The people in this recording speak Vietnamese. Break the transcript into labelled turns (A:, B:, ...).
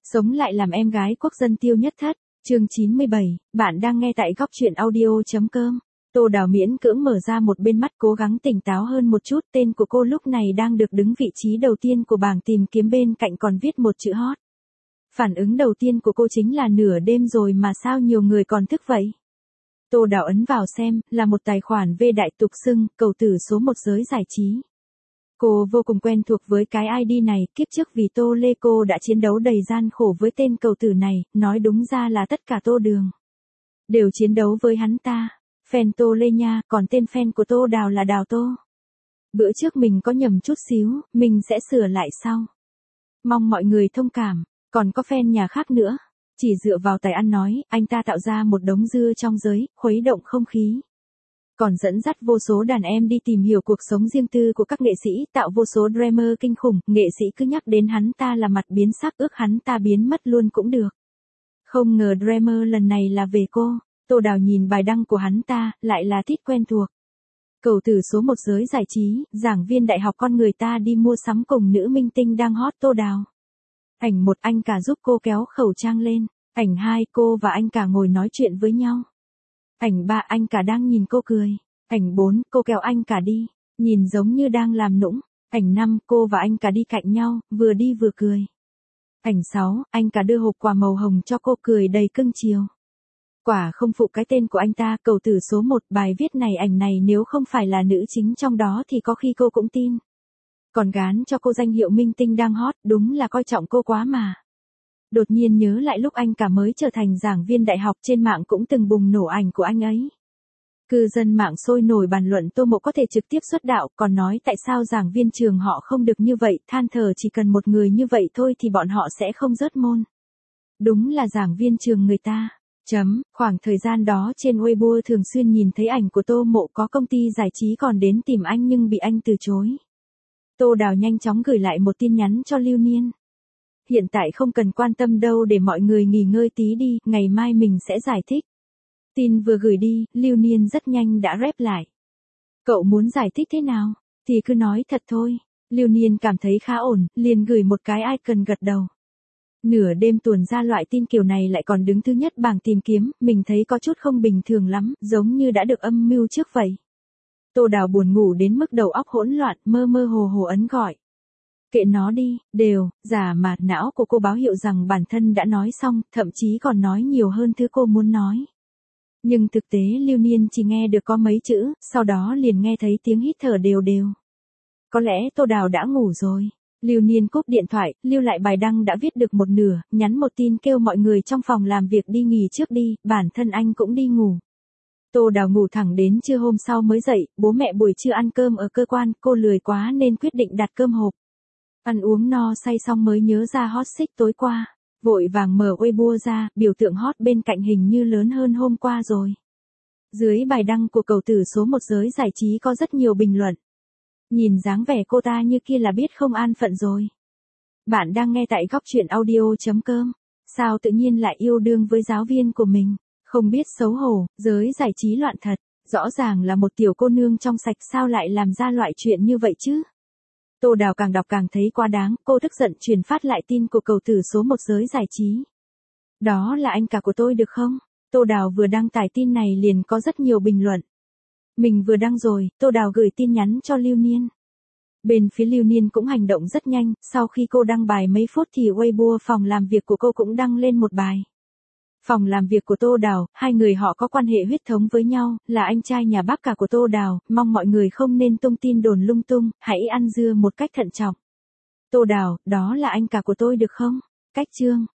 A: Sống lại làm em gái quốc dân Tiêu Nhất Thất, chương 97, bạn đang nghe tại góc truyện audio.com. Tô Đào miễn cưỡng mở ra một bên mắt cố gắng tỉnh táo hơn một chút, tên của cô lúc này đang được đứng vị trí đầu tiên của bảng tìm kiếm bên cạnh còn viết một chữ hot. Phản ứng đầu tiên của cô chính là nửa đêm rồi mà sao nhiều người còn thức vậy? Tô Đào ấn vào xem, là một tài khoản V đại tục xưng, cầu tử số 1 giới giải trí. Cô vô cùng quen thuộc với cái ID này, kiếp trước vì Tô Lê cô đã chiến đấu đầy gian khổ với tên cầu tử này, nói đúng ra là tất cả Tô Đường đều chiến đấu với hắn ta. Fan Tô Lê nha, còn tên fan của Tô Đào là Đào Tô. Bữa trước mình có nhầm chút xíu, mình sẽ sửa lại sau. Mong mọi người thông cảm, còn có fan nhà khác nữa. Chỉ dựa vào tài ăn nói, anh ta tạo ra một đống dưa trong giới, khuấy động không khí. Còn dẫn dắt vô số đàn em đi tìm hiểu cuộc sống riêng tư của các nghệ sĩ, tạo vô số drama kinh khủng, nghệ sĩ cứ nhắc đến hắn ta là mặt biến sắc, ước hắn ta biến mất luôn cũng được. Không ngờ drama lần này là về cô. Tô Đào nhìn bài đăng của hắn ta, lại là tít quen thuộc. Cầu tử số 1 giới giải trí, giảng viên đại học con người ta đi mua sắm cùng nữ minh tinh đang hot Tô Đào. Ảnh 1, anh cả giúp cô kéo khẩu trang lên. Ảnh 2, cô và anh cả ngồi nói chuyện với nhau. Ảnh 3, anh cả đang nhìn cô cười. Ảnh 4, cô kéo anh cả đi, nhìn giống như đang làm nũng. Ảnh 5, cô và anh cả đi cạnh nhau, vừa đi vừa cười. Ảnh 6, anh cả đưa hộp quà màu hồng cho cô, cười đầy cưng chiều. Quả không phụ cái tên của anh ta, cầu tử số 1, bài viết này ảnh này nếu không phải là nữ chính trong đó thì có khi cô cũng tin. Còn gán cho cô danh hiệu minh tinh đang hot, đúng là coi trọng cô quá mà. Đột nhiên nhớ lại lúc anh cả mới trở thành giảng viên đại học, trên mạng cũng từng bùng nổ ảnh của anh ấy. Cư dân mạng sôi nổi bàn luận Tô Mộ có thể trực tiếp xuất đạo, còn nói tại sao giảng viên trường họ không được như vậy, than thở chỉ cần một người như vậy thôi thì bọn họ sẽ không rớt môn. Đúng là giảng viên trường người ta. Khoảng thời gian đó trên Weibo thường xuyên nhìn thấy ảnh của Tô Mộ, có công ty giải trí còn đến tìm anh nhưng bị anh từ chối. Tô Đào nhanh chóng gửi lại một tin nhắn cho Lưu Niên. Hiện tại không cần quan tâm đâu, để mọi người nghỉ ngơi tí đi, ngày mai mình sẽ giải thích. Tin vừa gửi đi, Lưu Niên rất nhanh đã rep lại. Cậu muốn giải thích thế nào? Thì cứ nói thật thôi. Lưu Niên cảm thấy khá ổn, liền gửi một cái icon gật đầu. Nửa đêm tuồn ra loại tin kiểu này lại còn đứng thứ nhất bảng tìm kiếm, mình thấy có chút không bình thường lắm, giống như đã được âm mưu trước vậy. Tô Đào buồn ngủ đến mức đầu óc hỗn loạn, mơ mơ hồ hồ ấn gọi. Kệ nó đi, đều, giả mà não của cô báo hiệu rằng bản thân đã nói xong, thậm chí còn nói nhiều hơn thứ cô muốn nói. Nhưng thực tế Lưu Niên chỉ nghe được có mấy chữ, sau đó liền nghe thấy tiếng hít thở đều đều. Có lẽ Tô Đào đã ngủ rồi. Lưu Niên cúp điện thoại, lưu lại bài đăng đã viết được một nửa, nhắn một tin kêu mọi người trong phòng làm việc đi nghỉ trước đi, bản thân anh cũng đi ngủ. Tô Đào ngủ thẳng đến trưa hôm sau mới dậy, bố mẹ buổi trưa ăn cơm ở cơ quan, cô lười quá nên quyết định đặt cơm hộp. Ăn uống no say xong mới nhớ ra hot search tối qua, vội vàng mở Weibo ra, biểu tượng hot bên cạnh hình như lớn hơn hôm qua rồi. Dưới bài đăng của cầu tử số 1 giới giải trí có rất nhiều bình luận. Nhìn dáng vẻ cô ta như kia là biết không an phận rồi. Bạn đang nghe tại góc truyện audio.com. Sao tự nhiên lại yêu đương với giáo viên của mình? Không biết xấu hổ, giới giải trí loạn thật. Rõ ràng là một tiểu cô nương trong sạch, sao lại làm ra loại chuyện như vậy chứ? Tô Đào càng đọc càng thấy quá đáng, cô tức giận truyền phát lại tin của cầu tử số 1 giới giải trí. Đó là anh cả của tôi được không? Tô Đào vừa đăng tải tin này liền có rất nhiều bình luận. Mình vừa đăng rồi, Tô Đào gửi tin nhắn cho Lưu Niên. Bên phía Lưu Niên cũng hành động rất nhanh, sau khi cô đăng bài mấy phút thì Weibo phòng làm việc của cô cũng đăng lên một bài. Phòng làm việc của Tô Đào, hai người họ có quan hệ huyết thống với nhau, là anh trai nhà bác cả của Tô Đào, mong mọi người không nên tung tin đồn lung tung, hãy ăn dưa một cách thận trọng. Tô Đào, đó là anh cả của tôi được không? Cách chương.